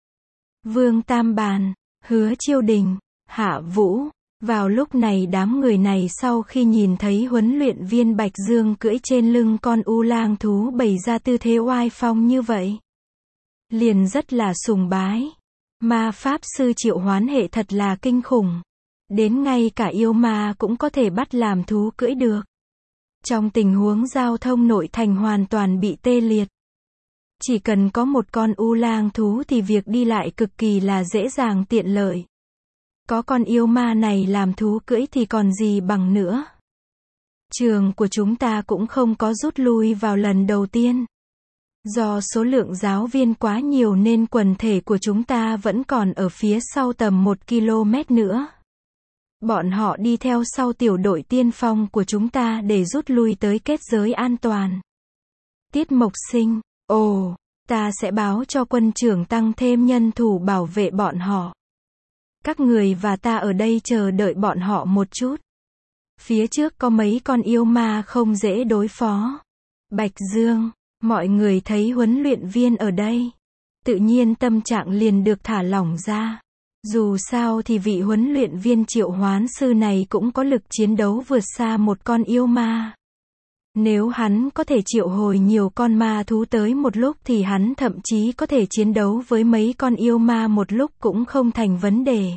Vương Tam Bàn, Hứa Chiêu Đình, Hạ Vũ. Vào lúc này đám người này sau khi nhìn thấy huấn luyện viên Bạch Dương cưỡi trên lưng con U Lang thú bày ra tư thế oai phong như vậy, liền rất là sùng bái. Ma pháp sư triệu hoán hệ thật là kinh khủng. Đến ngay cả yêu ma cũng có thể bắt làm thú cưỡi được. Trong tình huống giao thông nội thành hoàn toàn bị tê liệt. Chỉ cần có một con U Lang thú thì việc đi lại cực kỳ là dễ dàng tiện lợi. Có con yêu ma này làm thú cưỡi thì còn gì bằng nữa. Trường của chúng ta cũng không có rút lui vào lần đầu tiên. Do số lượng giáo viên quá nhiều nên quần thể của chúng ta vẫn còn ở phía sau tầm một ki lô mét nữa. Bọn họ đi theo sau tiểu đội tiên phong của chúng ta để rút lui tới kết giới an toàn. Tiết Mộc Sinh, ồ, ta sẽ báo cho quân trưởng tăng thêm nhân thủ bảo vệ bọn họ. Các người và ta ở đây chờ đợi bọn họ một chút. Phía trước có mấy con yêu ma không dễ đối phó. Bạch Dương, mọi người thấy huấn luyện viên ở đây. Tự nhiên tâm trạng liền được thả lỏng ra. Dù sao thì vị huấn luyện viên triệu hoán sư này cũng có lực chiến đấu vượt xa một con yêu ma. Nếu hắn có thể triệu hồi nhiều con ma thú tới một lúc thì hắn thậm chí có thể chiến đấu với mấy con yêu ma một lúc cũng không thành vấn đề.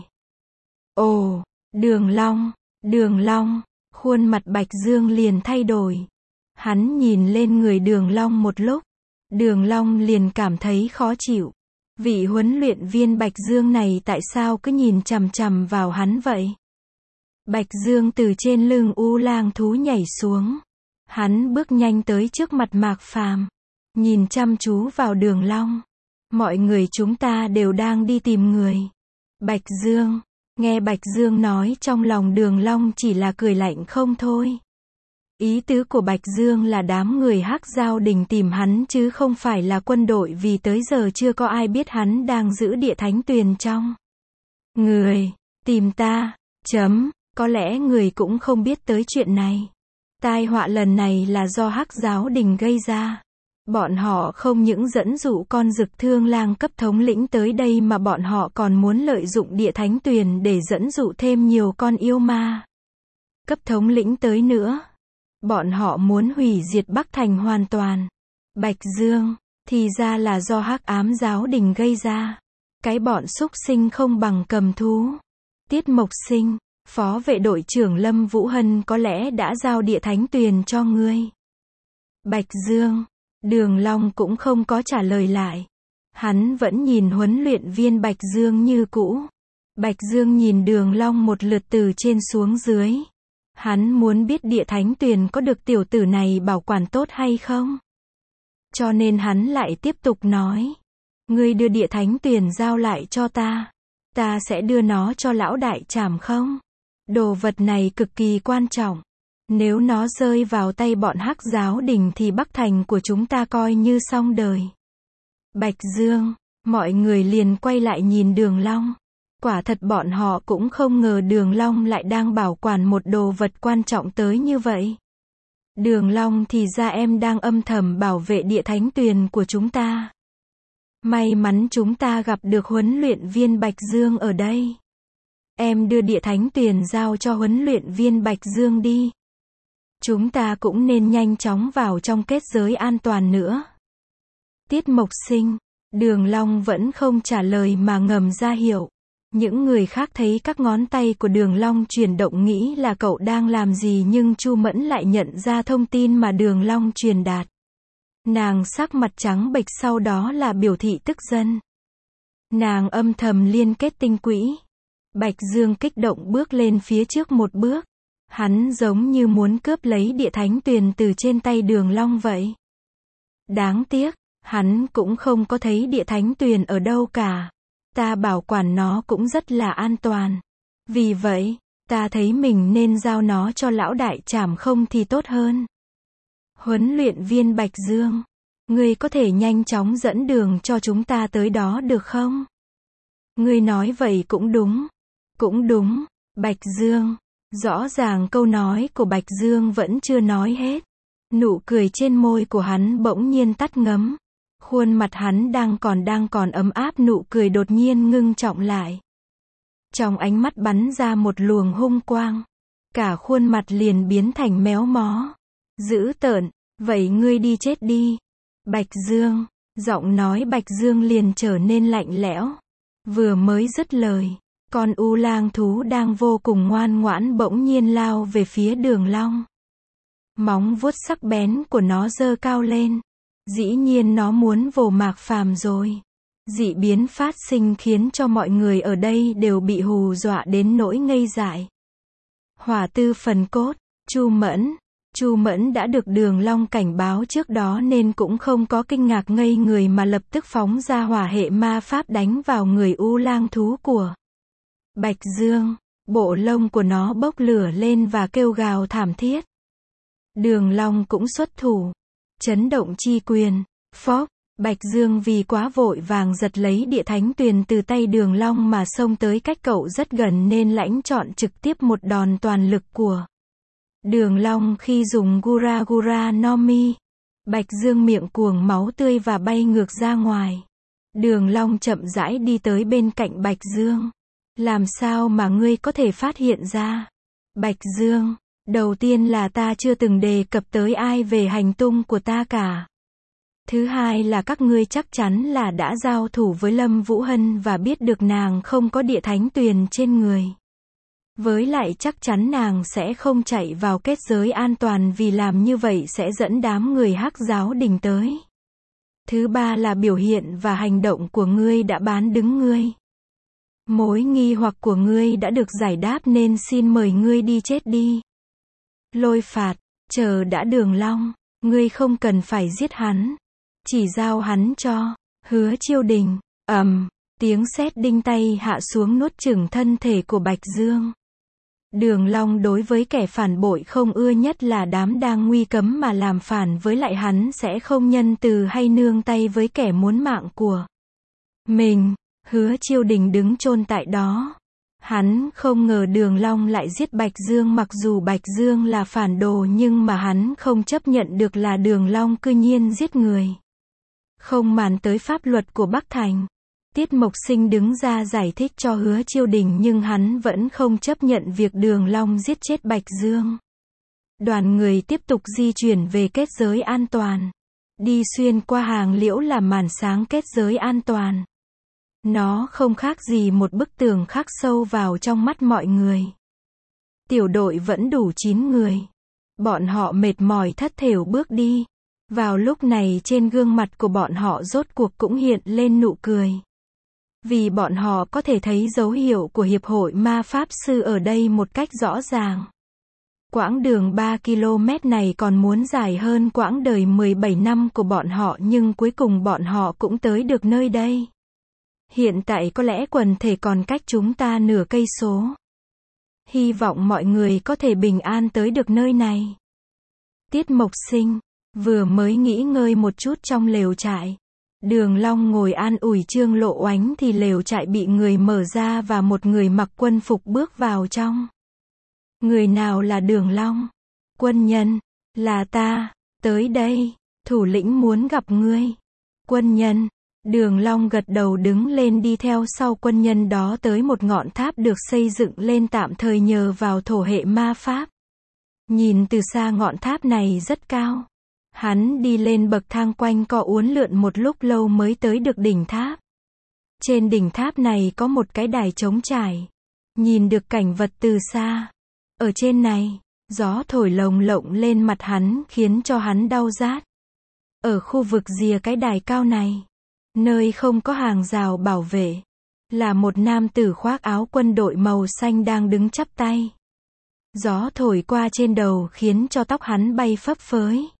Ồ, Đường Long, Đường Long, khuôn mặt Bạch Dương liền thay đổi. Hắn nhìn lên người Đường Long một lúc, Đường Long liền cảm thấy khó chịu. Vị huấn luyện viên Bạch Dương này tại sao cứ nhìn chằm chằm vào hắn vậy? Bạch Dương từ trên lưng U Lang thú nhảy xuống. Hắn bước nhanh tới trước mặt Mạc Phàm, nhìn chăm chú vào Đường Long. Mọi người chúng ta đều đang đi tìm người. Bạch Dương, nghe Bạch Dương nói trong lòng Đường Long chỉ là cười lạnh không thôi. Ý tứ của Bạch Dương là đám người Hắc Giao Đình tìm hắn chứ không phải là quân đội, vì tới giờ chưa có ai biết hắn đang giữ Địa Thánh Tuyền trong. Người, tìm ta, chấm, có lẽ người cũng không biết tới chuyện này. Tai họa lần này là do Hắc Giáo Đình gây ra. Bọn họ không những dẫn dụ con Dực Thương Lang cấp thống lĩnh tới đây mà bọn họ còn muốn lợi dụng Địa Thánh Tuyền để dẫn dụ thêm nhiều con yêu ma cấp thống lĩnh tới nữa. Bọn họ muốn hủy diệt Bắc Thành hoàn toàn. Bạch Dương, thì ra là do Hắc Ám Giáo Đình gây ra. Cái bọn súc sinh không bằng cầm thú. Tiết Mộc Sinh, phó vệ đội trưởng Lâm Vũ Hân có lẽ đã giao Địa Thánh Tuyền cho ngươi. Bạch Dương, Đường Long cũng không có trả lời lại. Hắn vẫn nhìn huấn luyện viên Bạch Dương như cũ. Bạch Dương nhìn Đường Long một lượt từ trên xuống dưới. Hắn muốn biết Địa Thánh Tuyền có được tiểu tử này bảo quản tốt hay không. Cho nên hắn lại tiếp tục nói. Ngươi đưa Địa Thánh Tuyền giao lại cho ta. Ta sẽ đưa nó cho lão đại Trảm không? Đồ vật này cực kỳ quan trọng. Nếu nó rơi vào tay bọn Hắc Giáo Đình thì Bắc Thành của chúng ta coi như xong đời. Bạch Dương, mọi người liền quay lại nhìn Đường Long. Quả thật bọn họ cũng không ngờ Đường Long lại đang bảo quản một đồ vật quan trọng tới như vậy. Đường Long, thì ra em đang âm thầm bảo vệ Địa Thánh Tuyền của chúng ta. May mắn chúng ta gặp được huấn luyện viên Bạch Dương ở đây. Em đưa Địa Thánh Tuyền giao cho huấn luyện viên Bạch Dương đi. Chúng ta cũng nên nhanh chóng vào trong kết giới an toàn nữa. Tiết Mộc Sinh, Đường Long vẫn không trả lời mà ngầm ra hiệu. Những người khác thấy các ngón tay của Đường Long chuyển động nghĩ là cậu đang làm gì, nhưng Chu Mẫn lại nhận ra thông tin mà Đường Long truyền đạt. Nàng sắc mặt trắng bệch, sau đó là biểu thị tức giận. Nàng âm thầm liên kết tinh quỹ. Bạch Dương kích động bước lên phía trước một bước. Hắn giống như muốn cướp lấy Địa Thánh Tuyền từ trên tay Đường Long vậy. Đáng tiếc, hắn cũng không có thấy Địa Thánh Tuyền ở đâu cả. Ta bảo quản nó cũng rất là an toàn. Vì vậy, ta thấy mình nên giao nó cho lão đại Trảm không thì tốt hơn. Huấn luyện viên Bạch Dương, ngươi có thể nhanh chóng dẫn đường cho chúng ta tới đó được không? Ngươi nói vậy cũng đúng. Cũng đúng, Bạch Dương. Rõ ràng câu nói của Bạch Dương vẫn chưa nói hết. Nụ cười trên môi của hắn bỗng nhiên tắt ngấm. Khuôn mặt hắn đang còn đang còn ấm áp, nụ cười đột nhiên ngưng trọng lại. Trong ánh mắt bắn ra một luồng hung quang. Cả khuôn mặt liền biến thành méo mó. Dữ tợn, vậy ngươi đi chết đi. Bạch Dương, giọng nói Bạch Dương liền trở nên lạnh lẽo. Vừa mới dứt lời, con U Lang thú đang vô cùng ngoan ngoãn bỗng nhiên lao về phía Đường Long. Móng vuốt sắc bén của nó giơ cao lên. Dĩ nhiên nó muốn vồ Mạc Phàm rồi. Dị biến phát sinh khiến cho mọi người ở đây đều bị hù dọa đến nỗi ngây dại. Hỏa tư phần cốt, Chu Mẫn. Chu Mẫn đã được Đường Long cảnh báo trước đó nên cũng không có kinh ngạc ngây người mà lập tức phóng ra hỏa hệ ma pháp đánh vào người U Lang thú của Bạch Dương. Bộ lông của nó bốc lửa lên và kêu gào thảm thiết. Đường Long cũng xuất thủ. Chấn động chi quyền. Phốc, Bạch Dương vì quá vội vàng giật lấy Địa Thánh Tuyền từ tay Đường Long mà xông tới cách cậu rất gần nên lãnh chọn trực tiếp một đòn toàn lực của Đường Long khi dùng Gura Gura no Mi. Bạch Dương miệng cuồng máu tươi và bay ngược ra ngoài. Đường Long chậm rãi đi tới bên cạnh Bạch Dương. Làm sao mà ngươi có thể phát hiện ra? Bạch Dương, Đầu tiên là ta chưa từng đề cập tới ai về hành tung của ta cả. Thứ hai là các ngươi chắc chắn là đã giao thủ với Lâm Vũ Hân và biết được nàng không có địa thánh tuyền trên người. Với lại chắc chắn nàng sẽ không chạy vào kết giới an toàn vì làm như vậy sẽ dẫn đám người Hắc giáo đình tới. Thứ ba là biểu hiện và hành động của ngươi đã bán đứng ngươi. Mối nghi hoặc của ngươi đã được giải đáp nên xin mời ngươi đi chết đi. Lôi Phạt, chờ đã Đường Long, ngươi không cần phải giết hắn. Chỉ giao hắn cho Hứa Chiêu Đình. Ầm, tiếng sét đinh tay hạ xuống nuốt chửng thân thể của Bạch Dương. Đường Long đối với kẻ phản bội không ưa nhất là đám đang nguy cấm mà làm phản với lại hắn sẽ không nhân từ hay nương tay với kẻ muốn mạng của mình. Hứa Chiêu Đình đứng chôn tại đó. Hắn không ngờ Đường Long lại giết Bạch Dương, mặc dù Bạch Dương là phản đồ nhưng mà hắn không chấp nhận được là Đường Long cư nhiên giết người. Không màng tới pháp luật của Bắc Thành. Tiết Mộc Sinh đứng ra giải thích cho Hứa Chiêu Đình nhưng hắn vẫn không chấp nhận việc Đường Long giết chết Bạch Dương. Đoàn người tiếp tục di chuyển về kết giới an toàn. Đi xuyên qua hàng liễu là màn sáng kết giới an toàn. Nó không khác gì một bức tường khắc sâu vào trong mắt mọi người. Tiểu đội vẫn đủ chín người. Bọn họ mệt mỏi thất thểu bước đi. Vào lúc này trên gương mặt của bọn họ rốt cuộc cũng hiện lên nụ cười. Vì bọn họ có thể thấy dấu hiệu của Hiệp hội Ma Pháp Sư ở đây một cách rõ ràng. Quãng đường ba ki lô mét này còn muốn dài hơn quãng đời mười bảy năm của bọn họ nhưng cuối cùng bọn họ cũng tới được nơi đây. Hiện tại có lẽ quần thể còn cách chúng ta nửa cây số. Hy vọng mọi người có thể bình an tới được nơi này. Tiết Mộc Sinh vừa mới nghỉ ngơi một chút trong lều trại. Đường Long ngồi an ủi Trương Lộ Oánh thì lều trại bị người mở ra và một người mặc quân phục bước vào trong. Người nào là Đường Long? Quân nhân, là ta, tới đây, thủ lĩnh muốn gặp ngươi. Quân nhân, Đường Long gật đầu đứng lên đi theo sau quân nhân đó tới một ngọn tháp được xây dựng lên tạm thời nhờ vào thổ hệ ma pháp. Nhìn từ xa ngọn tháp này rất cao. Hắn đi lên bậc thang quanh co uốn lượn một lúc lâu mới tới được đỉnh tháp. Trên đỉnh tháp này có một cái đài trống trải. Nhìn được cảnh vật từ xa. Ở trên này, gió thổi lồng lộng lên mặt hắn khiến cho hắn đau rát. Ở khu vực rìa cái đài cao này, nơi không có hàng rào bảo vệ, là một nam tử khoác áo quân đội màu xanh đang đứng chắp tay. Gió thổi qua trên đầu khiến cho tóc hắn bay phấp phới.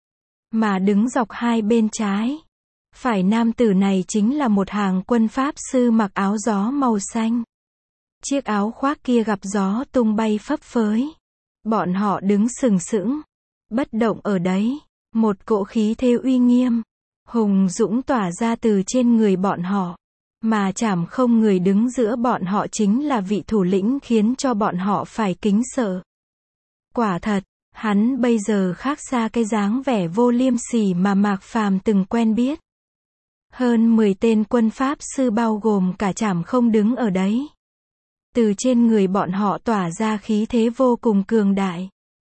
Mà đứng dọc hai bên trái, phải nam tử này chính là một hàng quân pháp sư mặc áo gió màu xanh. Chiếc áo khoác kia gặp gió tung bay phấp phới. Bọn họ đứng sừng sững, bất động ở đấy. Một cỗ khí thế uy nghiêm, hùng dũng tỏa ra từ trên người bọn họ. Mà chảm không người đứng giữa bọn họ chính là vị thủ lĩnh khiến cho bọn họ phải kính sợ. Quả thật, hắn bây giờ khác xa cái dáng vẻ vô liêm sỉ mà Mạc Phàm từng quen biết. Hơn mười tên quân pháp sư bao gồm cả chảm không đứng ở đấy. Từ trên người bọn họ tỏa ra khí thế vô cùng cường đại.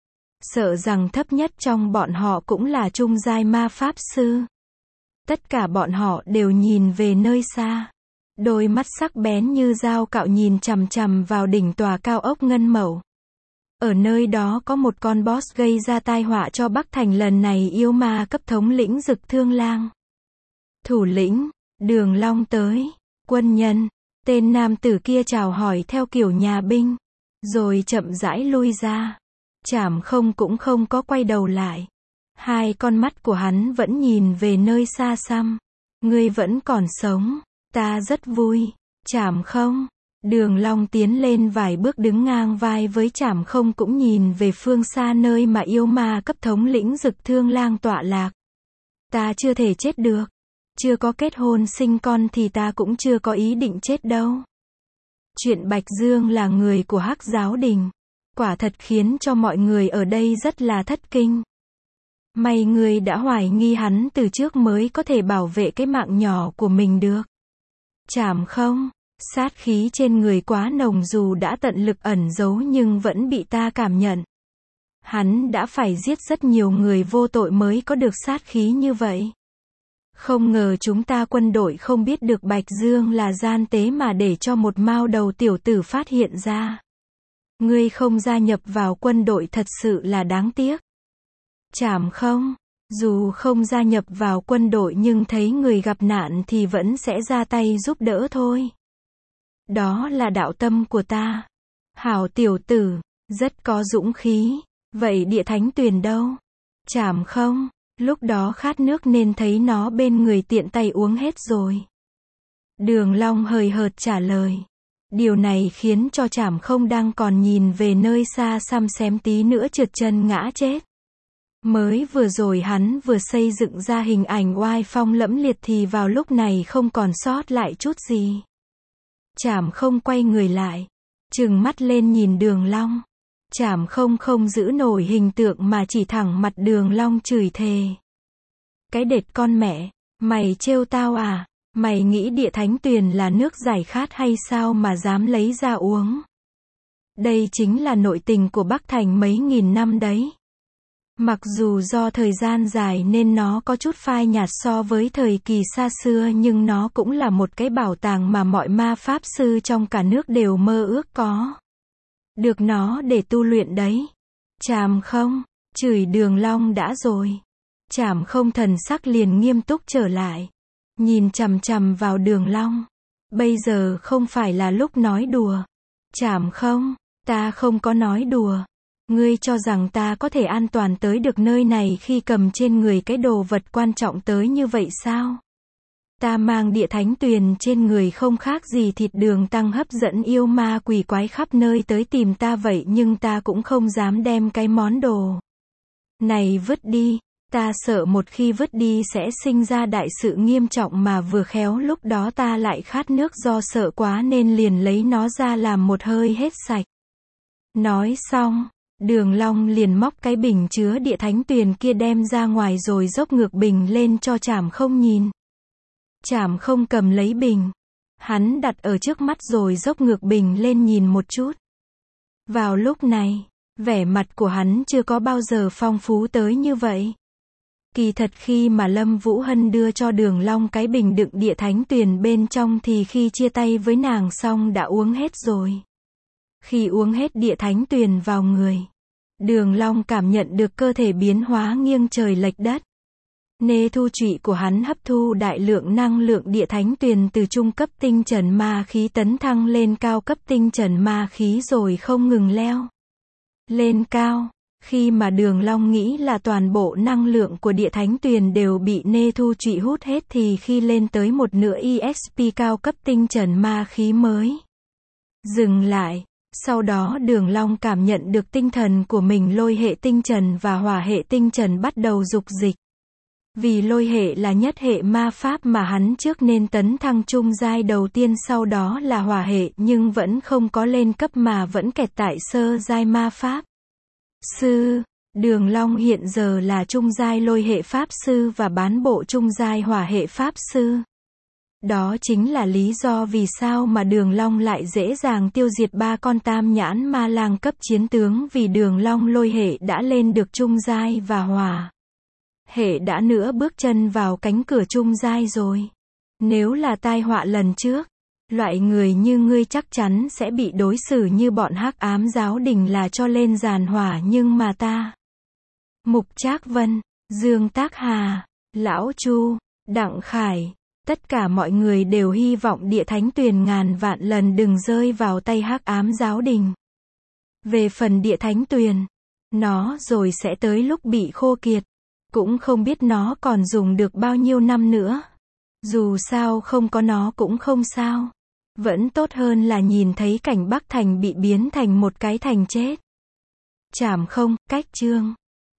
Sợ rằng thấp nhất trong bọn họ cũng là trung giai ma pháp sư. Tất cả bọn họ đều nhìn về nơi xa. Đôi mắt sắc bén như dao cạo nhìn chằm chằm vào đỉnh tòa cao ốc ngân mẩu. Ở nơi đó có một con boss gây ra tai họa cho Bắc Thành lần này, yêu ma cấp thống lĩnh Dực Thương Lang. Thủ lĩnh, Đường Long tới. Quân nhân, tên nam tử kia chào hỏi theo kiểu nhà binh, rồi chậm rãi lui ra. Chảm không cũng không có quay đầu lại. Hai con mắt của hắn vẫn nhìn về nơi xa xăm. Ngươi vẫn còn sống, ta rất vui. Chảm không. Đường Long tiến lên vài bước đứng ngang vai với chảm không cũng nhìn về phương xa nơi mà yêu ma cấp thống lĩnh Dực Thương Lang tọa lạc. Ta chưa thể chết được. Chưa có kết hôn sinh con thì ta cũng chưa có ý định chết đâu. Chuyện Bạch Dương là người của Hắc giáo đình. Quả thật khiến cho mọi người ở đây rất là thất kinh. May ngươi đã hoài nghi hắn từ trước mới có thể bảo vệ cái mạng nhỏ của mình được. Chảm không. Sát khí trên người quá nồng, dù đã tận lực ẩn giấu nhưng vẫn bị ta cảm nhận. Hắn đã phải giết rất nhiều người vô tội mới có được sát khí như vậy. Không ngờ chúng ta quân đội không biết được Bạch Dương là gian tế mà để cho một mao đầu tiểu tử phát hiện ra. Ngươi không gia nhập vào quân đội thật sự là đáng tiếc. Trảm Không, dù không gia nhập vào quân đội nhưng thấy người gặp nạn thì vẫn sẽ ra tay giúp đỡ thôi. Đó là đạo tâm của ta. Hảo tiểu tử, rất có dũng khí. Vậy địa thánh tuyền đâu? Trảm Không, lúc đó khát nước nên thấy nó bên người tiện tay uống hết rồi. Đường Long hời hợt trả lời. Điều này khiến cho Trảm Không đang còn nhìn về nơi xa xăm xém tí nữa trượt chân ngã chết. Mới vừa rồi hắn vừa xây dựng ra hình ảnh oai phong lẫm liệt thì vào lúc này không còn sót lại chút gì. Trảm Không quay người lại, trừng mắt lên nhìn Đường Long. Trảm Không không giữ nổi hình tượng mà chỉ thẳng mặt Đường Long chửi thề. Cái đệt con mẹ, mày trêu tao à, mày nghĩ địa thánh tuyền là nước giải khát hay sao mà dám lấy ra uống. Đây chính là nội tình của Bắc Thành mấy nghìn năm đấy. Mặc dù do thời gian dài nên nó có chút phai nhạt so với thời kỳ xa xưa nhưng nó cũng là một cái bảo tàng mà mọi ma pháp sư trong cả nước đều mơ ước có. Được nó để tu luyện đấy. Trảm Không, chửi Đường Long đã rồi. Trảm Không thần sắc liền nghiêm túc trở lại. Nhìn chằm chằm vào Đường Long. Bây giờ không phải là lúc nói đùa. Trảm Không, ta không có nói đùa. Ngươi cho rằng ta có thể an toàn tới được nơi này khi cầm trên người cái đồ vật quan trọng tới như vậy sao? Ta mang địa thánh tuyền trên người không khác gì thịt đường tăng hấp dẫn yêu ma quỷ quái khắp nơi tới tìm ta vậy nhưng ta cũng không dám đem cái món đồ này vứt đi. Ta sợ một khi vứt đi sẽ sinh ra đại sự nghiêm trọng mà vừa khéo lúc đó ta lại khát nước do sợ quá nên liền lấy nó ra làm một hơi hết sạch. Nói xong, Đường Long liền móc cái bình chứa địa thánh tuyền kia đem ra ngoài rồi dốc ngược bình lên cho Trảm Không nhìn. Trảm Không cầm lấy bình. Hắn đặt ở trước mắt rồi dốc ngược bình lên nhìn một chút. Vào lúc này, vẻ mặt của hắn chưa có bao giờ phong phú tới như vậy. Kỳ thật khi mà Lâm Vũ Hân đưa cho Đường Long cái bình đựng địa thánh tuyền bên trong thì khi chia tay với nàng xong đã uống hết rồi. Khi uống hết địa thánh tuyền vào người, Đường Long cảm nhận được cơ thể biến hóa nghiêng trời lệch đất. Nê thu trụy của hắn hấp thu đại lượng năng lượng địa thánh tuyền từ trung cấp tinh trần ma khí tấn thăng lên cao cấp tinh trần ma khí rồi không ngừng leo lên cao. Khi mà Đường Long nghĩ là toàn bộ năng lượng của địa thánh tuyền đều bị nê thu trụy hút hết thì khi lên tới một nửa e ích pê cao cấp tinh trần ma khí mới dừng lại. Sau đó Đường Long cảm nhận được tinh thần của mình lôi hệ tinh trần và hỏa hệ tinh trần bắt đầu dục dịch. Vì lôi hệ là nhất hệ ma pháp mà hắn trước nên tấn thăng trung giai đầu tiên sau đó là hỏa hệ nhưng vẫn không có lên cấp mà vẫn kẹt tại sơ giai ma pháp sư. Đường Long hiện giờ là trung giai lôi hệ pháp sư và bán bộ trung giai hỏa hệ pháp sư. Đó chính là lý do vì sao mà Đường Long lại dễ dàng tiêu diệt ba con tam nhãn ma lang cấp chiến tướng vì Đường Long lôi hệ đã lên được trung giai và hỏa hệ đã nữa bước chân vào cánh cửa trung giai rồi. Nếu là tai họa lần trước, loại người như ngươi chắc chắn sẽ bị đối xử như bọn hắc ám giáo đình là cho lên giàn hỏa nhưng mà ta. Mục Trác Vân, Dương Tác Hà, Lão Chu, Đặng Khải, tất cả mọi người đều hy vọng địa thánh tuyền ngàn vạn lần đừng rơi vào tay hắc ám giáo đình. Về phần địa thánh tuyền, nó rồi sẽ tới lúc bị khô kiệt. Cũng không biết nó còn dùng được bao nhiêu năm nữa. Dù sao không có nó cũng không sao. Vẫn tốt hơn là nhìn thấy cảnh Bắc Thành bị biến thành một cái thành chết. Trảm Không, cách chương.